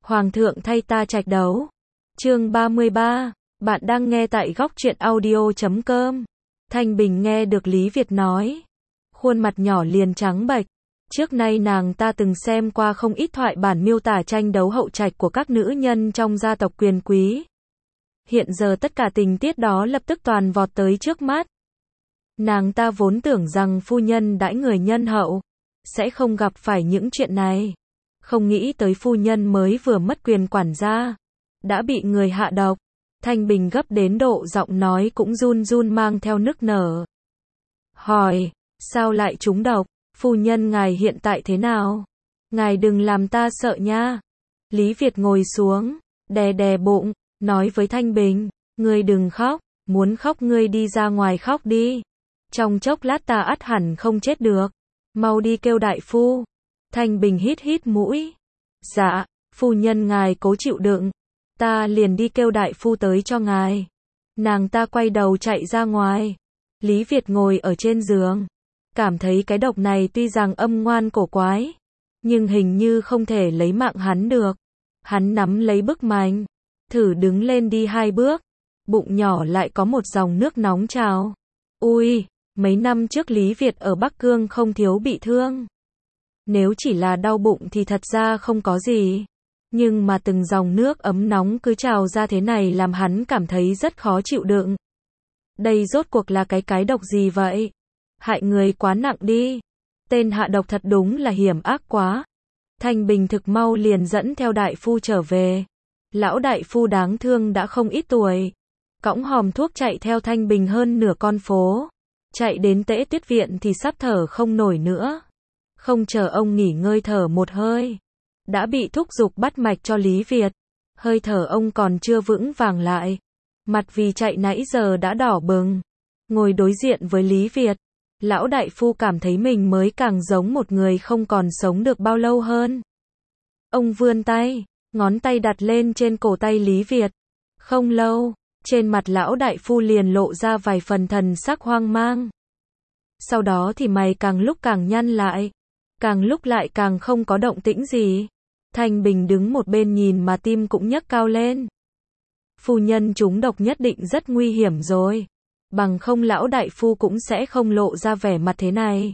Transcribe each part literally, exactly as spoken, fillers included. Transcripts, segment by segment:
Hoàng thượng thay ta trạch đấu. Chương ba mươi ba. Bạn đang nghe tại góc truyện audio chấm com. Thanh Bình nghe được Lý Việt nói, khuôn mặt nhỏ liền trắng bệch. Trước nay nàng ta từng xem qua không ít thoại bản miêu tả tranh đấu hậu trạch của các nữ nhân trong gia tộc quyền quý. Hiện giờ tất cả tình tiết đó lập tức toàn vọt tới trước mắt. Nàng ta vốn tưởng rằng phu nhân đãi người nhân hậu sẽ không gặp phải những chuyện này. Không nghĩ tới phu nhân mới vừa mất quyền quản gia, đã bị người hạ độc. Thanh Bình gấp đến độ giọng nói cũng run run mang theo nức nở. Hỏi, sao lại trúng độc? Phu nhân ngài hiện tại thế nào? Ngài đừng làm ta sợ nha. Lý Việt ngồi xuống, đè đè bụng, nói với Thanh Bình, ngươi đừng khóc, muốn khóc ngươi đi ra ngoài khóc đi. Trong chốc lát ta ắt hẳn không chết được. Mau đi kêu đại phu. Thanh Bình hít hít mũi. Dạ, phu nhân ngài cố chịu đựng. Ta liền đi kêu đại phu tới cho ngài. Nàng ta quay đầu chạy ra ngoài. Lý Việt ngồi ở trên giường. Cảm thấy cái độc này tuy rằng âm ngoan cổ quái, nhưng hình như không thể lấy mạng hắn được. Hắn nắm lấy bức mành, thử đứng lên đi hai bước. Bụng nhỏ lại có một dòng nước nóng trào. Ui, mấy năm trước Lý Việt ở Bắc Cương không thiếu bị thương. Nếu chỉ là đau bụng thì thật ra không có gì. Nhưng mà từng dòng nước ấm nóng cứ trào ra thế này làm hắn cảm thấy rất khó chịu đựng. Đây rốt cuộc là cái cái độc gì vậy? Hại người quá nặng đi. Tên hạ độc thật đúng là hiểm ác quá. Thanh Bình thực mau liền dẫn theo đại phu trở về. Lão đại phu đáng thương đã không ít tuổi, cõng hòm thuốc chạy theo Thanh Bình hơn nửa con phố. Chạy đến Tễ Tuyết viện thì sắp thở không nổi nữa. Không chờ ông nghỉ ngơi thở một hơi, đã bị thúc giục bắt mạch cho Lý Việt. Hơi thở ông còn chưa vững vàng lại, mặt vì chạy nãy giờ đã đỏ bừng. Ngồi đối diện với Lý Việt, lão đại phu cảm thấy mình mới càng giống một người không còn sống được bao lâu hơn. Ông vươn tay, ngón tay đặt lên trên cổ tay Lý Việt. Không lâu, trên mặt lão đại phu liền lộ ra vài phần thần sắc hoang mang. Sau đó thì mày càng lúc càng nhăn lại, càng lúc lại càng không có động tĩnh gì. Thanh Bình đứng một bên nhìn mà tim cũng nhấc cao lên. Phu nhân trúng độc nhất định rất nguy hiểm rồi. Bằng không lão đại phu cũng sẽ không lộ ra vẻ mặt thế này.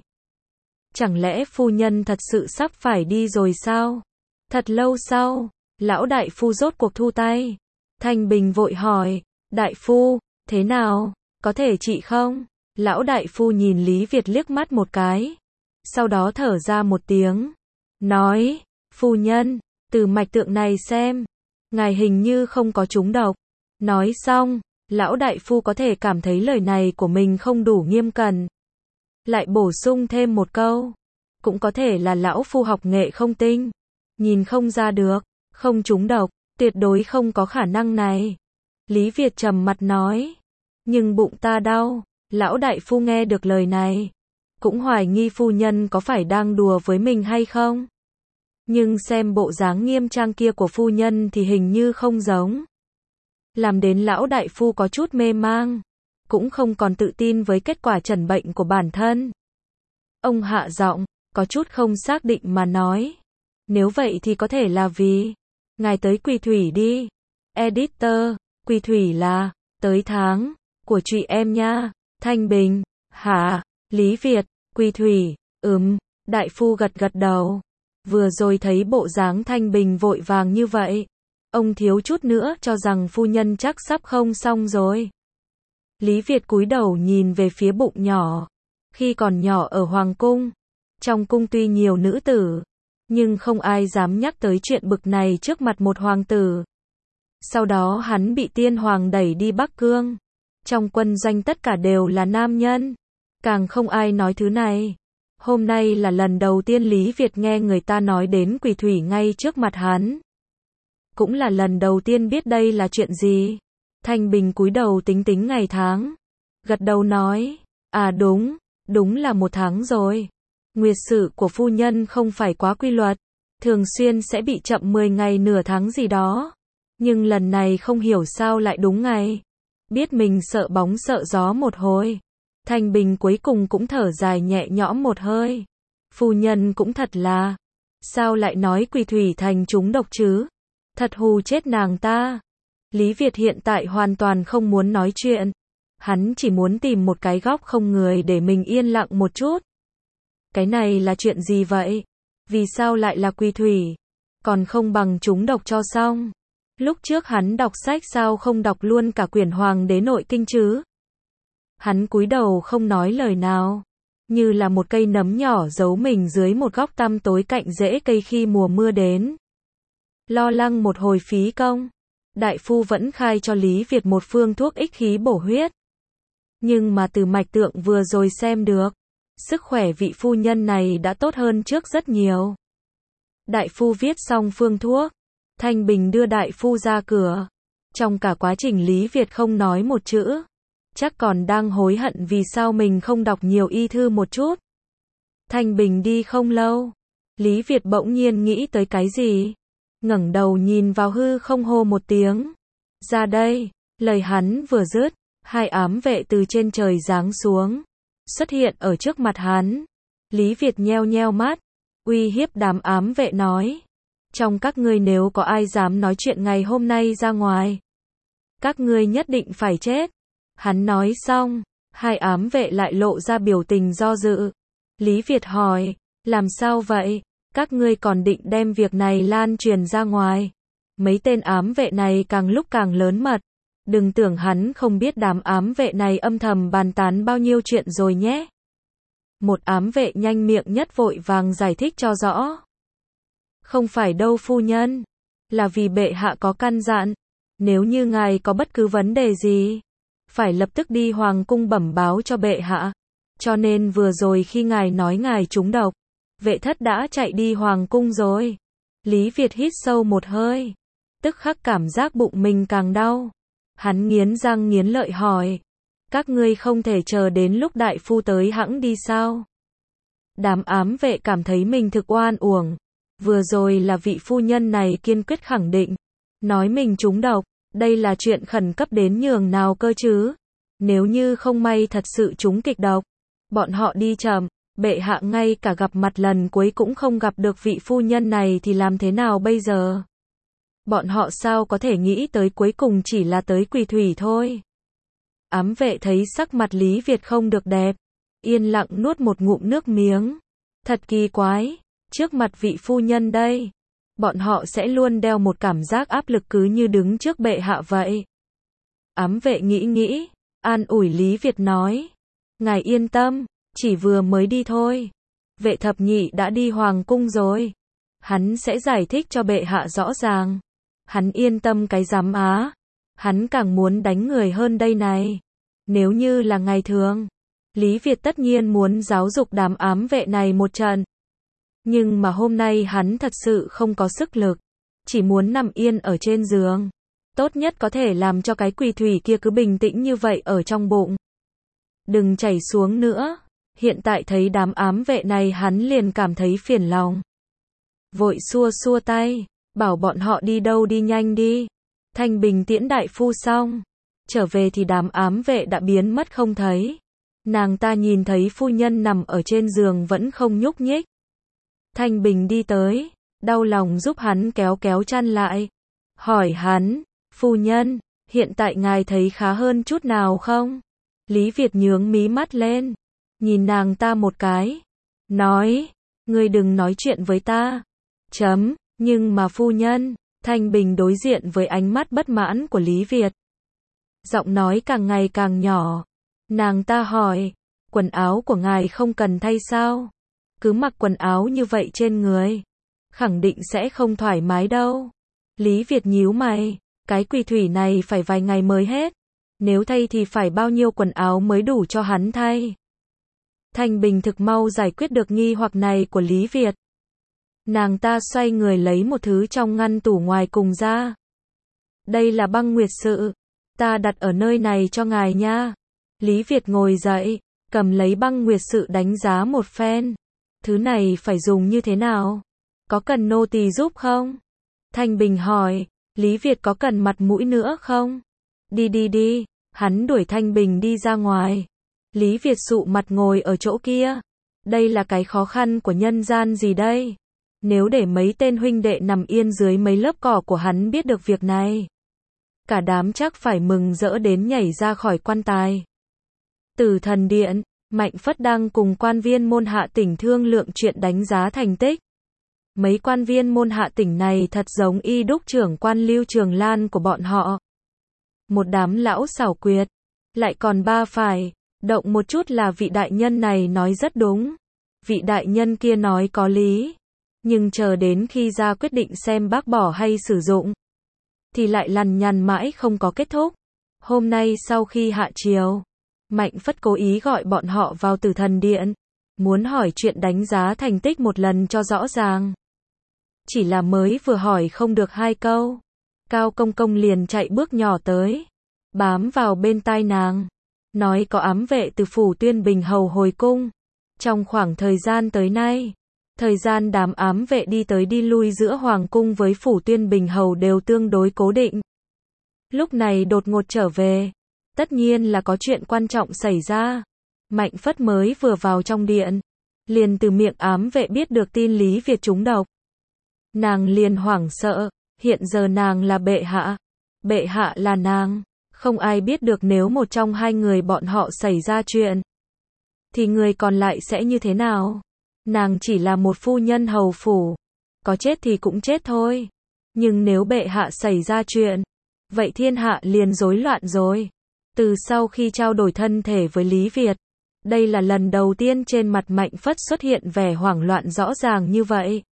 Chẳng lẽ phu nhân thật sự sắp phải đi rồi sao? Thật lâu sau, lão đại phu rốt cuộc thu tay. Thanh Bình vội hỏi, đại phu, thế nào? Có thể trị không? Lão đại phu nhìn Lý Việt liếc mắt một cái. Sau đó thở ra một tiếng. Nói, phu nhân, từ mạch tượng này xem, ngài hình như không có trúng độc. Nói xong, lão đại phu có thể cảm thấy lời này của mình không đủ nghiêm cẩn. Lại bổ sung thêm một câu. Cũng có thể là lão phu học nghệ không tinh. Nhìn không ra được, không trúng độc, tuyệt đối không có khả năng này. Lý Việt trầm mặt nói. Nhưng bụng ta đau. Lão đại phu nghe được lời này, cũng hoài nghi phu nhân có phải đang đùa với mình hay không. Nhưng xem bộ dáng nghiêm trang kia của phu nhân thì hình như không giống. Làm đến lão đại phu có chút mê mang, cũng không còn tự tin với kết quả chẩn bệnh của bản thân. Ông hạ giọng, có chút không xác định mà nói. Nếu vậy thì có thể là vì ngài tới Quỳ Thủy đi. Editor, Quỳ Thủy là tới tháng của chị em nha. Thanh Bình, hả? Lý Việt, Quỳ Thủy, ừm, đại phu gật gật đầu. Vừa rồi thấy bộ dáng Thanh Bình vội vàng như vậy, ông thiếu chút nữa cho rằng phu nhân chắc sắp không xong rồi. Lý Việt cúi đầu nhìn về phía bụng nhỏ. Khi còn nhỏ ở Hoàng cung, trong cung tuy nhiều nữ tử, nhưng không ai dám nhắc tới chuyện bực này trước mặt một hoàng tử. Sau đó hắn bị tiên hoàng đẩy đi Bắc Cương. Trong quân doanh tất cả đều là nam nhân, càng không ai nói thứ này. Hôm nay là lần đầu tiên Lý Việt nghe người ta nói đến Quỳ Thủy ngay trước mặt hắn. Cũng là lần đầu tiên biết đây là chuyện gì. Thanh Bình cúi đầu tính tính ngày tháng, gật đầu nói, à đúng, đúng là một tháng rồi. Nguyệt sự của phu nhân không phải quá quy luật, thường xuyên sẽ bị chậm mười ngày nửa tháng gì đó. Nhưng lần này không hiểu sao lại đúng ngày. Biết mình sợ bóng sợ gió một hồi, Thanh Bình cuối cùng cũng thở dài nhẹ nhõm một hơi. Phu nhân cũng thật là, sao lại nói Quỳ Thủy thành trúng độc chứ? Thật hù chết nàng ta. Lý Việt hiện tại hoàn toàn không muốn nói chuyện. Hắn chỉ muốn tìm một cái góc không người để mình yên lặng một chút. Cái này là chuyện gì vậy? Vì sao lại là quỷ thủy? Còn không bằng trúng độc cho xong. Lúc trước hắn đọc sách sao không đọc luôn cả quyển Hoàng đế nội kinh chứ? Hắn cúi đầu không nói lời nào, như là một cây nấm nhỏ giấu mình dưới một góc tăm tối cạnh rễ cây khi mùa mưa đến. Lo lắng một hồi phí công. Đại phu vẫn khai cho Lý Việt một phương thuốc ích khí bổ huyết. Nhưng mà từ mạch tượng vừa rồi xem được, sức khỏe vị phu nhân này đã tốt hơn trước rất nhiều. Đại phu viết xong phương thuốc, Thanh Bình đưa đại phu ra cửa. Trong cả quá trình Lý Việt không nói một chữ, chắc còn đang hối hận vì sao mình không đọc nhiều y thư một chút. Thanh Bình đi không lâu, Lý Việt bỗng nhiên nghĩ tới cái gì, ngẩng đầu nhìn vào hư không hô một tiếng. Ra đây, lời hắn vừa dứt, hai ám vệ từ trên trời giáng xuống, xuất hiện ở trước mặt hắn. Lý Việt nheo nheo mắt, uy hiếp đám ám vệ nói. Trong các ngươi nếu có ai dám nói chuyện ngày hôm nay ra ngoài, các ngươi nhất định phải chết. Hắn nói xong, hai ám vệ lại lộ ra biểu tình do dự. Lý Việt hỏi, làm sao vậy? Các ngươi còn định đem việc này lan truyền ra ngoài. Mấy tên ám vệ này càng lúc càng lớn mật. Đừng tưởng hắn không biết đám ám vệ này âm thầm bàn tán bao nhiêu chuyện rồi nhé. Một ám vệ nhanh miệng nhất vội vàng giải thích cho rõ. Không phải đâu phu nhân, là vì bệ hạ có căn dặn, nếu như ngài có bất cứ vấn đề gì, phải lập tức đi hoàng cung bẩm báo cho bệ hạ. Cho nên vừa rồi khi ngài nói ngài trúng độc, vệ thất đã chạy đi hoàng cung rồi. Lý Việt hít sâu một hơi, tức khắc cảm giác bụng mình càng đau. Hắn nghiến răng nghiến lợi hỏi, các ngươi không thể chờ đến lúc đại phu tới hẵng đi sao? Đám ám vệ cảm thấy mình thực oan uổng. Vừa rồi là vị phu nhân này kiên quyết khẳng định, nói mình trúng độc, đây là chuyện khẩn cấp đến nhường nào cơ chứ? Nếu như không may thật sự trúng kịch độc, bọn họ đi chậm, bệ hạ ngay cả gặp mặt lần cuối cũng không gặp được vị phu nhân này thì làm thế nào bây giờ? Bọn họ sao có thể nghĩ tới cuối cùng chỉ là tới quỷ thủy thôi? Ám vệ thấy sắc mặt Lý Việt không được đẹp, yên lặng nuốt một ngụm nước miếng. Thật kỳ quái, trước mặt vị phu nhân đây, bọn họ sẽ luôn đeo một cảm giác áp lực cứ như đứng trước bệ hạ vậy. Ám vệ nghĩ nghĩ, an ủi Lý Việt nói, ngài yên tâm, chỉ vừa mới đi thôi. Vệ thập nhị đã đi hoàng cung rồi, hắn sẽ giải thích cho bệ hạ rõ ràng. Hắn yên tâm cái giám á, hắn càng muốn đánh người hơn đây này. Nếu như là ngày thường, Lý Việt tất nhiên muốn giáo dục đám ám vệ này một trận. Nhưng mà hôm nay hắn thật sự không có sức lực, chỉ muốn nằm yên ở trên giường. Tốt nhất có thể làm cho cái quỷ thủy kia cứ bình tĩnh như vậy ở trong bụng. Đừng chảy xuống nữa. Hiện tại thấy đám ám vệ này hắn liền cảm thấy phiền lòng. Vội xua xua tay, bảo bọn họ đi đâu đi nhanh đi. Thanh Bình tiễn đại phu xong, trở về thì đám ám vệ đã biến mất không thấy. Nàng ta nhìn thấy phu nhân nằm ở trên giường vẫn không nhúc nhích. Thanh Bình đi tới, đau lòng giúp hắn kéo kéo chăn lại. Hỏi hắn, phu nhân, hiện tại ngài thấy khá hơn chút nào không? Lý Việt nhướng mí mắt lên, nhìn nàng ta một cái, nói, ngươi đừng nói chuyện với ta. Chấm, nhưng mà phu nhân, Thanh Bình đối diện với ánh mắt bất mãn của Lý Việt. Giọng nói càng ngày càng nhỏ. Nàng ta hỏi, quần áo của ngài không cần thay sao? Cứ mặc quần áo như vậy trên người, khẳng định sẽ không thoải mái đâu. Lý Việt nhíu mày, cái quỷ thủy này phải vài ngày mới hết. Nếu thay thì phải bao nhiêu quần áo mới đủ cho hắn thay? Thanh Bình thực mau giải quyết được nghi hoặc này của Lý Việt. Nàng ta xoay người lấy một thứ trong ngăn tủ ngoài cùng ra. Đây là băng nguyệt sự, ta đặt ở nơi này cho ngài nha. Lý Việt ngồi dậy, cầm lấy băng nguyệt sự đánh giá một phen. Thứ này phải dùng như thế nào? Có cần nô tỳ giúp không? Thanh Bình hỏi, Lý Việt có cần mặt mũi nữa không? Đi đi đi, hắn đuổi Thanh Bình đi ra ngoài. Lý Việt sụ mặt ngồi ở chỗ kia. Đây là cái khó khăn của nhân gian gì đây? Nếu để mấy tên huynh đệ nằm yên dưới mấy lớp cỏ của hắn biết được việc này, cả đám chắc phải mừng rỡ đến nhảy ra khỏi quan tài. Tử Thần Điện, Mạnh Phất đang cùng quan viên môn hạ tỉnh thương lượng chuyện đánh giá thành tích. Mấy quan viên môn hạ tỉnh này thật giống y đúc trưởng quan Lưu Trường Lan của bọn họ. Một đám lão xảo quyệt, lại còn ba phải, động một chút là vị đại nhân này nói rất đúng, vị đại nhân kia nói có lý, nhưng chờ đến khi ra quyết định xem bác bỏ hay sử dụng, thì lại lằn nhằn mãi không có kết thúc. Hôm nay sau khi hạ chiều, Mạnh Phất cố ý gọi bọn họ vào Tử Thần Điện, muốn hỏi chuyện đánh giá thành tích một lần cho rõ ràng. Chỉ là mới vừa hỏi không được hai câu, Cao Công Công liền chạy bước nhỏ tới, bám vào bên tai nàng, nói có ám vệ từ phủ Tuyên Bình Hầu hồi cung. Trong khoảng thời gian tới nay, thời gian đám ám vệ đi tới đi lui giữa Hoàng cung với phủ Tuyên Bình Hầu đều tương đối cố định. Lúc này đột ngột trở về, tất nhiên là có chuyện quan trọng xảy ra. Mạnh Phất mới vừa vào trong điện, liền từ miệng ám vệ biết được tin Lý Việt trúng độc. Nàng liền hoảng sợ, hiện giờ nàng là bệ hạ, bệ hạ là nàng, không ai biết được nếu một trong hai người bọn họ xảy ra chuyện, thì người còn lại sẽ như thế nào. Nàng chỉ là một phu nhân hầu phủ, có chết thì cũng chết thôi. Nhưng nếu bệ hạ xảy ra chuyện, vậy thiên hạ liền rối loạn rồi. Từ sau khi trao đổi thân thể với Lý Việt, đây là lần đầu tiên trên mặt Mạnh Phất xuất hiện vẻ hoảng loạn rõ ràng như vậy.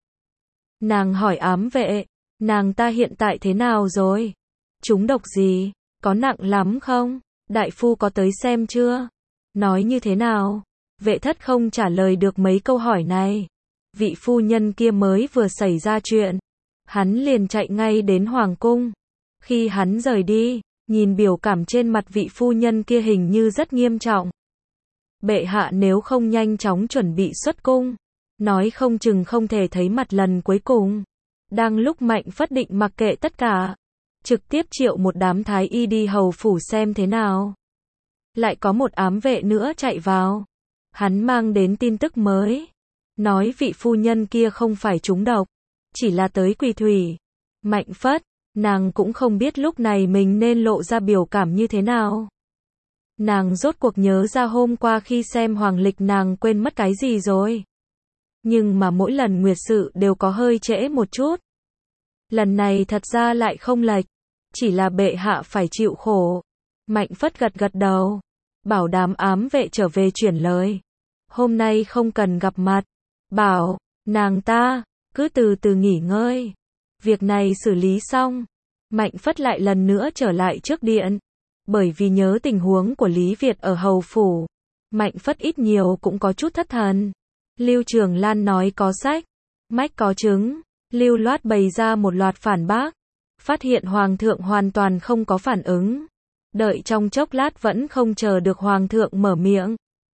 Nàng hỏi ám vệ, nàng ta hiện tại thế nào rồi? Trúng độc gì? Có nặng lắm không? Đại phu có tới xem chưa? Nói như thế nào? Vệ thất không trả lời được mấy câu hỏi này. Vị phu nhân kia mới vừa xảy ra chuyện, hắn liền chạy ngay đến Hoàng cung. Khi hắn rời đi, nhìn biểu cảm trên mặt vị phu nhân kia hình như rất nghiêm trọng. Bệ hạ nếu không nhanh chóng chuẩn bị xuất cung, nói không chừng không thể thấy mặt lần cuối cùng. Đang lúc Mạnh Phất định mặc kệ tất cả, trực tiếp triệu một đám thái y đi hầu phủ xem thế nào. Lại có một ám vệ nữa chạy vào. Hắn mang đến tin tức mới, nói vị phu nhân kia không phải trúng độc, chỉ là tới quỳ thủy. Mạnh Phất, nàng cũng không biết lúc này mình nên lộ ra biểu cảm như thế nào. Nàng rốt cuộc nhớ ra hôm qua khi xem hoàng lịch nàng quên mất cái gì rồi. Nhưng mà mỗi lần nguyệt sự đều có hơi trễ một chút. Lần này thật ra lại không lệch, chỉ là bệ hạ phải chịu khổ. Mạnh Phất gật gật đầu, bảo đám ám vệ trở về chuyển lời. Hôm nay không cần gặp mặt, bảo nàng ta cứ từ từ nghỉ ngơi. Việc này xử lý xong, Mạnh Phất lại lần nữa trở lại trước điện. Bởi vì nhớ tình huống của Lý Việt ở hầu phủ, Mạnh Phất ít nhiều cũng có chút thất thần. Lưu Trường Lan nói có sách, mách có chứng, lưu loát bày ra một loạt phản bác. Phát hiện Hoàng thượng hoàn toàn không có phản ứng. Đợi trong chốc lát vẫn không chờ được Hoàng thượng mở miệng.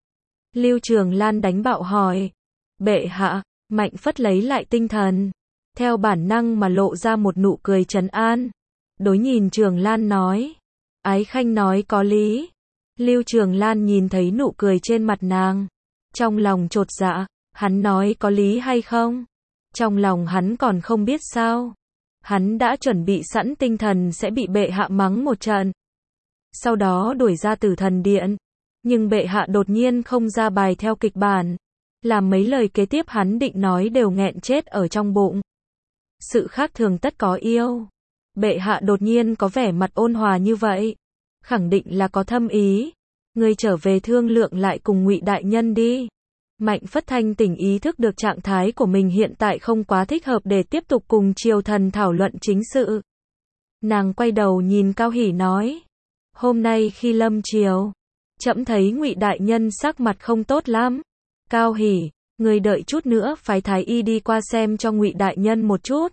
Lưu Trường Lan đánh bạo hỏi, bệ hạ. Mạnh Phất lấy lại tinh thần, theo bản năng mà lộ ra một nụ cười trấn an. Đối nhìn Trường Lan nói, ái khanh nói có lý. Lưu Trường Lan nhìn thấy nụ cười trên mặt nàng, trong lòng chột dạ, hắn nói có lý hay không? Trong lòng hắn còn không biết sao. Hắn đã chuẩn bị sẵn tinh thần sẽ bị bệ hạ mắng một trận, sau đó đuổi ra Tử Thần Điện. Nhưng bệ hạ đột nhiên không ra bài theo kịch bản, làm mấy lời kế tiếp hắn định nói đều nghẹn chết ở trong bụng. Sự khác thường tất có yêu. Bệ hạ đột nhiên có vẻ mặt ôn hòa như vậy, khẳng định là có thâm ý. Ngươi trở về thương lượng lại cùng Ngụy đại nhân đi. Mạnh Phất thanh tỉnh ý thức được trạng thái của mình hiện tại không quá thích hợp để tiếp tục cùng triều thần thảo luận chính sự. Nàng quay đầu nhìn Cao Hỉ nói, hôm nay khi lâm triều, trẫm thấy Ngụy đại nhân sắc mặt không tốt lắm. Cao Hỉ, người đợi chút nữa phái thái y đi qua xem cho Ngụy đại nhân một chút.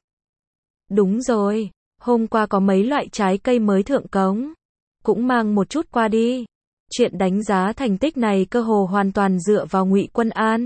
Đúng rồi, hôm qua có mấy loại trái cây mới thượng cống, cũng mang một chút qua đi. Chuyện đánh giá thành tích này cơ hồ hoàn toàn dựa vào Ngụy Quân An.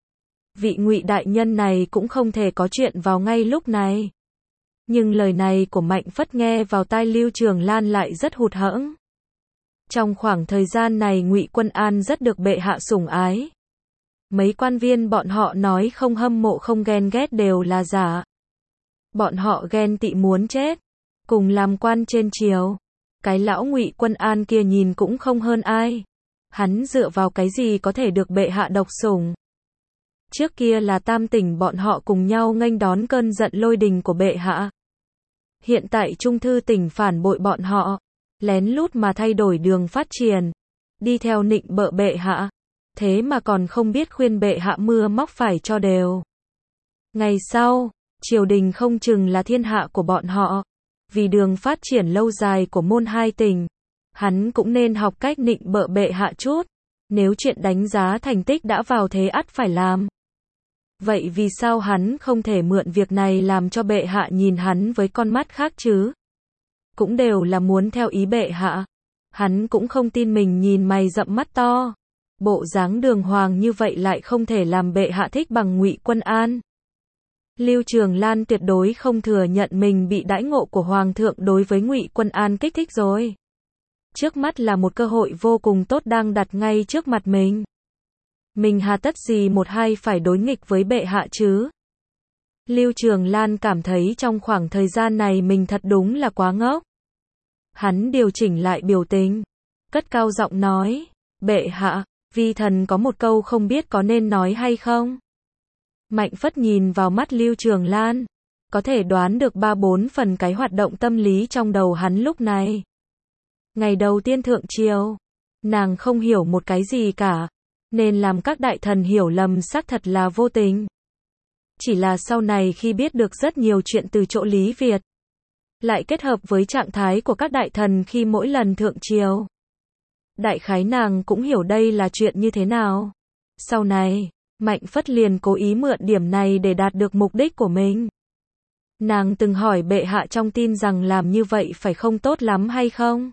Vị Ngụy đại nhân này cũng không thể có chuyện vào ngay lúc này. Nhưng lời này của Mạnh Phất nghe vào tai Lưu Trường Lan lại rất hụt hẫng. Trong khoảng thời gian này Ngụy Quân An rất được bệ hạ sủng ái. Mấy quan viên bọn họ nói không hâm mộ không ghen ghét đều là giả. Bọn họ ghen tị muốn chết. Cùng làm quan trên triều. Cái lão Ngụy Quân An kia nhìn cũng không hơn ai. Hắn dựa vào cái gì có thể được bệ hạ độc sủng. Trước kia là Tam tỉnh bọn họ cùng nhau nghênh đón cơn giận lôi đình của bệ hạ. Hiện tại Trung Thư tỉnh phản bội bọn họ. Lén lút mà thay đổi đường phát triển. Đi theo nịnh bợ bệ hạ. Thế mà còn không biết khuyên bệ hạ mưa móc phải cho đều. Ngày sau, triều đình không chừng là thiên hạ của bọn họ. Vì đường phát triển lâu dài của môn hai tỉnh, hắn cũng nên học cách nịnh bợ bệ hạ chút. Nếu chuyện đánh giá thành tích đã vào thế ắt phải làm. Vậy vì sao hắn không thể mượn việc này làm cho bệ hạ nhìn hắn với con mắt khác chứ? Cũng đều là muốn theo ý bệ hạ. Hắn cũng không tin mình nhìn mày rậm mắt to. Bộ dáng đường hoàng như vậy lại không thể làm bệ hạ thích bằng Ngụy Quân An. Lưu Trường Lan tuyệt đối không thừa nhận mình bị đãi ngộ của Hoàng thượng đối với Ngụy Quân An kích thích rồi. Trước mắt là một cơ hội vô cùng tốt đang đặt ngay trước mặt mình. Mình hà tất gì một hai phải đối nghịch với bệ hạ chứ? Lưu Trường Lan cảm thấy trong khoảng thời gian này mình thật đúng là quá ngốc. Hắn điều chỉnh lại biểu tình, cất cao giọng nói, bệ hạ, vi thần có một câu không biết có nên nói hay không? Mạnh Phất nhìn vào mắt Lưu Trường Lan, có thể đoán được ba bốn phần cái hoạt động tâm lý trong đầu hắn lúc này. Ngày đầu tiên thượng triều, nàng không hiểu một cái gì cả, nên làm các đại thần hiểu lầm xác thật là vô tình. Chỉ là sau này khi biết được rất nhiều chuyện từ chỗ Lý Việt, lại kết hợp với trạng thái của các đại thần khi mỗi lần thượng triều, đại khái nàng cũng hiểu đây là chuyện như thế nào. Sau này, Mạnh Phất liền cố ý mượn điểm này để đạt được mục đích của mình. Nàng từng hỏi bệ hạ trong tin rằng làm như vậy phải không tốt lắm hay không?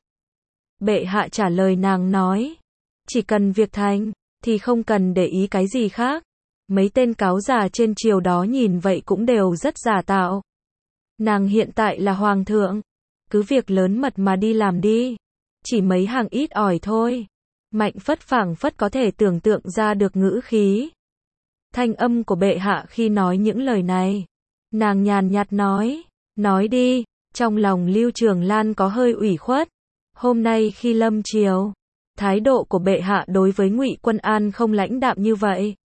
Bệ hạ trả lời nàng nói, chỉ cần việc thành, thì không cần để ý cái gì khác. Mấy tên cáo già trên triều đó nhìn vậy cũng đều rất giả tạo. Nàng hiện tại là hoàng thượng, cứ việc lớn mật mà đi làm đi. Chỉ mấy hàng ít ỏi thôi. Mạnh Phất phảng phất có thể tưởng tượng ra được ngữ khí, thanh âm của bệ hạ khi nói những lời này. Nàng nhàn nhạt nói, nói đi. Trong lòng Lưu Trường Lan có hơi ủy khuất. Hôm nay khi lâm triều, thái độ của bệ hạ đối với Ngụy Quân An không lãnh đạm như vậy.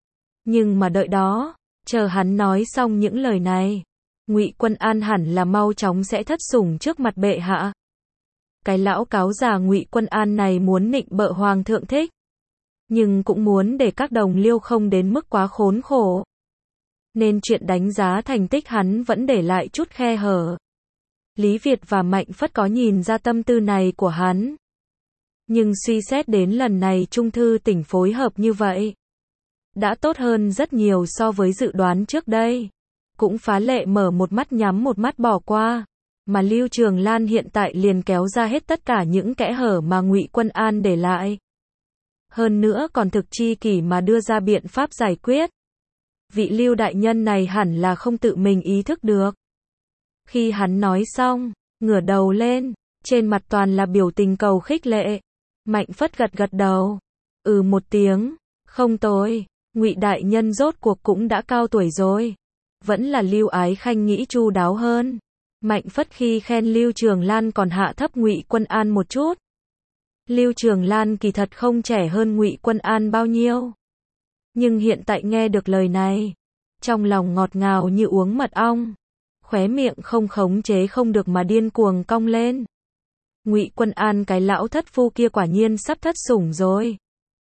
Nhưng mà đợi đó, chờ hắn nói xong những lời này, Ngụy Quân An hẳn là mau chóng sẽ thất sủng trước mặt bệ hạ. Cái lão cáo già Ngụy Quân An này muốn nịnh bợ hoàng thượng thích, nhưng cũng muốn để các đồng liêu không đến mức quá khốn khổ. Nên chuyện đánh giá thành tích hắn vẫn để lại chút khe hở. Lý Việt và Mạnh Phất có nhìn ra tâm tư này của hắn. Nhưng suy xét đến lần này Trung Thư tỉnh phối hợp như vậy, đã tốt hơn rất nhiều so với dự đoán trước đây. Cũng phá lệ mở một mắt nhắm một mắt bỏ qua. Mà Lưu Trường Lan hiện tại liền kéo ra hết tất cả những kẽ hở mà Ngụy Quân An để lại. Hơn nữa còn thực chi kỷ mà đưa ra biện pháp giải quyết. Vị Lưu đại nhân này hẳn là không tự mình ý thức được. Khi hắn nói xong, ngửa đầu lên, trên mặt toàn là biểu tình cầu khích lệ. Mạnh Phất gật gật đầu, ừ một tiếng, không tồi, Ngụy đại nhân rốt cuộc cũng đã cao tuổi rồi. Vẫn là Lưu Ái Khanh nghĩ chu đáo hơn. Mạnh Phất khi khen Lưu Trường Lan còn hạ thấp Ngụy Quân An một chút. Lưu Trường Lan kỳ thật không trẻ hơn Ngụy Quân An bao nhiêu. Nhưng hiện tại nghe được lời này, trong lòng ngọt ngào như uống mật ong, khóe miệng không khống chế không được mà điên cuồng cong lên. Ngụy Quân An cái lão thất phu kia quả nhiên sắp thất sủng rồi.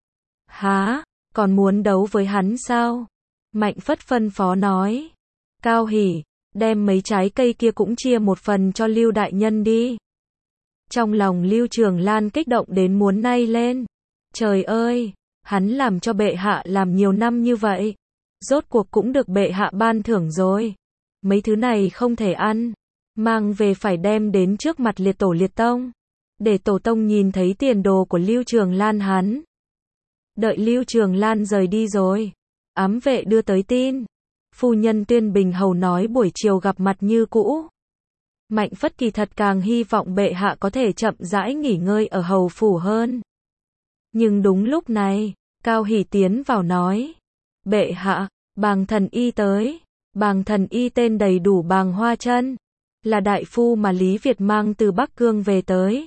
Hả, còn muốn đấu với hắn sao? Mạnh Phất phân phó nói. Cao Hỉ, đem mấy trái cây kia cũng chia một phần cho Lưu đại nhân đi. Trong lòng Lưu Trường Lan kích động đến muốn nay lên. Trời ơi, hắn làm cho bệ hạ làm nhiều năm như vậy, rốt cuộc cũng được bệ hạ ban thưởng rồi. Mấy thứ này không thể ăn, mang về phải đem đến trước mặt liệt tổ liệt tông, để tổ tông nhìn thấy tiền đồ của Lưu Trường Lan hắn. Đợi Lưu Trường Lan rời đi rồi, ám vệ đưa tới tin. Phu nhân Tuyên Bình hầu nói buổi chiều gặp mặt như cũ. Mạnh Phất kỳ thật càng hy vọng bệ hạ có thể chậm rãi nghỉ ngơi ở hầu phủ hơn. Nhưng đúng lúc này, Cao Hỉ tiến vào nói, Bệ hạ, Bàng thần y tới. Bàng thần y tên đầy đủ Bàng Hoa Chân, là đại phu mà Lý Việt mang từ Bắc Cương về tới.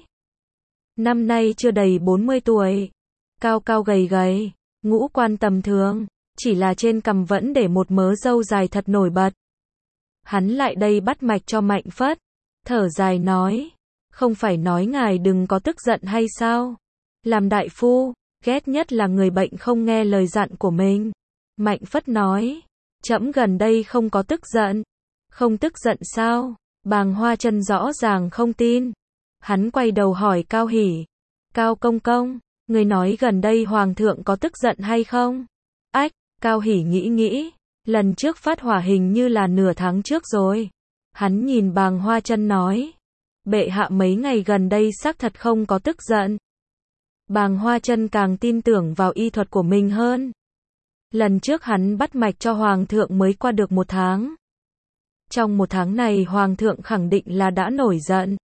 Năm nay chưa đầy bốn mươi tuổi, cao cao gầy gầy, ngũ quan tầm thường, chỉ là trên cằm vẫn để một mớ râu dài thật nổi bật. Hắn lại đây bắt mạch cho Mạnh Phất, thở dài nói, không phải nói ngài đừng có tức giận hay sao? Làm đại phu, ghét nhất là người bệnh không nghe lời dặn của mình. Mạnh Phất nói, trẫm gần đây không có tức giận. Không tức giận sao? Bàng Hoa Chân rõ ràng không tin. Hắn quay đầu hỏi Cao Hỷ, Cao công công, người nói gần đây hoàng thượng có tức giận hay không? Ách, Cao Hỷ nghĩ nghĩ, lần trước phát hỏa hình như là nửa tháng trước rồi. Hắn nhìn Bàng Hoa Chân nói, bệ hạ mấy ngày gần đây xác thật không có tức giận. Bàng Hoa Chân càng tin tưởng vào y thuật của mình hơn. Lần trước hắn bắt mạch cho hoàng thượng mới qua được một tháng. Trong một tháng này hoàng thượng khẳng định là đã nổi giận.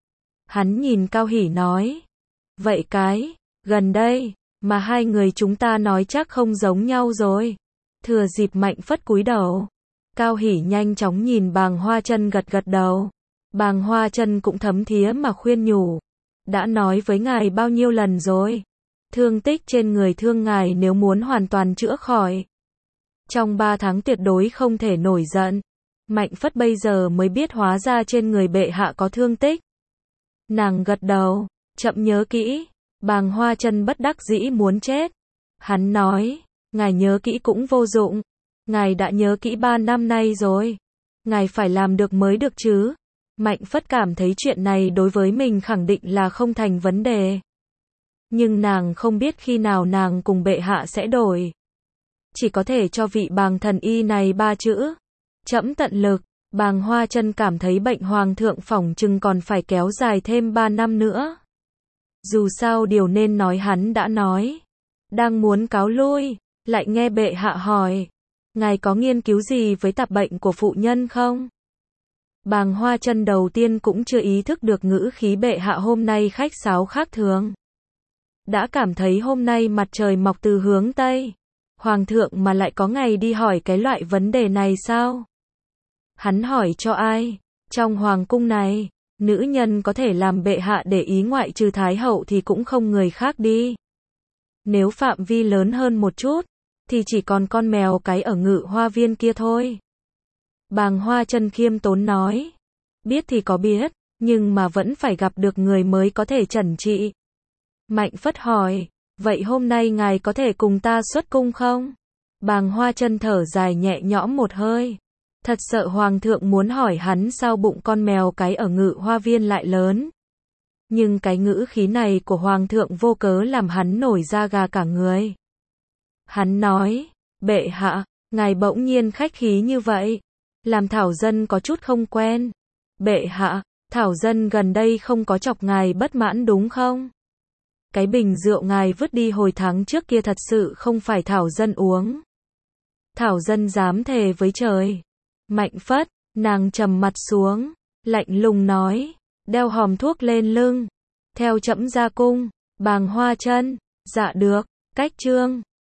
Hắn nhìn Cao Hỷ nói, vậy cái, gần đây, mà hai người chúng ta nói chắc không giống nhau rồi. Thừa dịp Mạnh Phất cúi đầu, Cao Hỷ nhanh chóng nhìn Bàng Hoa Chân gật gật đầu. Bàng Hoa Chân cũng thấm thía mà khuyên nhủ, đã nói với ngài bao nhiêu lần rồi, thương tích trên người thương ngài nếu muốn hoàn toàn chữa khỏi, trong ba tháng tuyệt đối không thể nổi giận. Mạnh Phất bây giờ mới biết hóa ra trên người bệ hạ có thương tích. Nàng gật đầu, chậm nhớ kỹ. Bàng Hoa Chân bất đắc dĩ muốn chết. Hắn nói, ngài nhớ kỹ cũng vô dụng. Ngài đã nhớ kỹ ba năm nay rồi. Ngài phải làm được mới được chứ. Mạnh Phất cảm thấy chuyện này đối với mình khẳng định là không thành vấn đề. Nhưng nàng không biết khi nào nàng cùng bệ hạ sẽ đổi. Chỉ có thể cho vị Bàng thần y này ba chữ. Trẫm tận lực. Bàng Hoa Chân cảm thấy bệnh hoàng thượng phỏng chừng còn phải kéo dài thêm ba năm nữa. Dù sao điều nên nói hắn đã nói. Đang muốn cáo lui, lại nghe bệ hạ hỏi, ngài có nghiên cứu gì với tạp bệnh của phụ nhân không? Bàng Hoa Chân đầu tiên cũng chưa ý thức được ngữ khí bệ hạ hôm nay khách sáo khác thường. Đã cảm thấy hôm nay mặt trời mọc từ hướng Tây. Hoàng thượng mà lại có ngày đi hỏi cái loại vấn đề này sao? Hắn hỏi cho ai? Trong hoàng cung này, nữ nhân có thể làm bệ hạ để ý ngoại trừ Thái hậu thì cũng không người khác đi. Nếu phạm vi lớn hơn một chút, thì chỉ còn con mèo cái ở Ngự Hoa Viên kia thôi. Bàng Hoa Chân khiêm tốn nói, biết thì có biết, nhưng mà vẫn phải gặp được người mới có thể chẩn trị. Mạnh Phất hỏi, vậy hôm nay ngài có thể cùng ta xuất cung không? Bàng Hoa Chân thở dài nhẹ nhõm một hơi. Thật sợ hoàng thượng muốn hỏi hắn sao bụng con mèo cái ở Ngự Hoa Viên lại lớn. Nhưng cái ngữ khí này của hoàng thượng vô cớ làm hắn nổi da gà cả người. Hắn nói, bệ hạ, ngài bỗng nhiên khách khí như vậy, làm Thảo Dân có chút không quen. Bệ hạ, Thảo Dân gần đây không có chọc ngài bất mãn đúng không? Cái bình rượu ngài vứt đi hồi tháng trước kia thật sự không phải Thảo Dân uống. Thảo Dân dám thề với trời. Mạnh Phất, nàng trầm mặt xuống, lạnh lùng nói, đeo hòm thuốc lên lưng, theo trẫm ra cung. Bàng Hoa Chân, dạ được, cách chương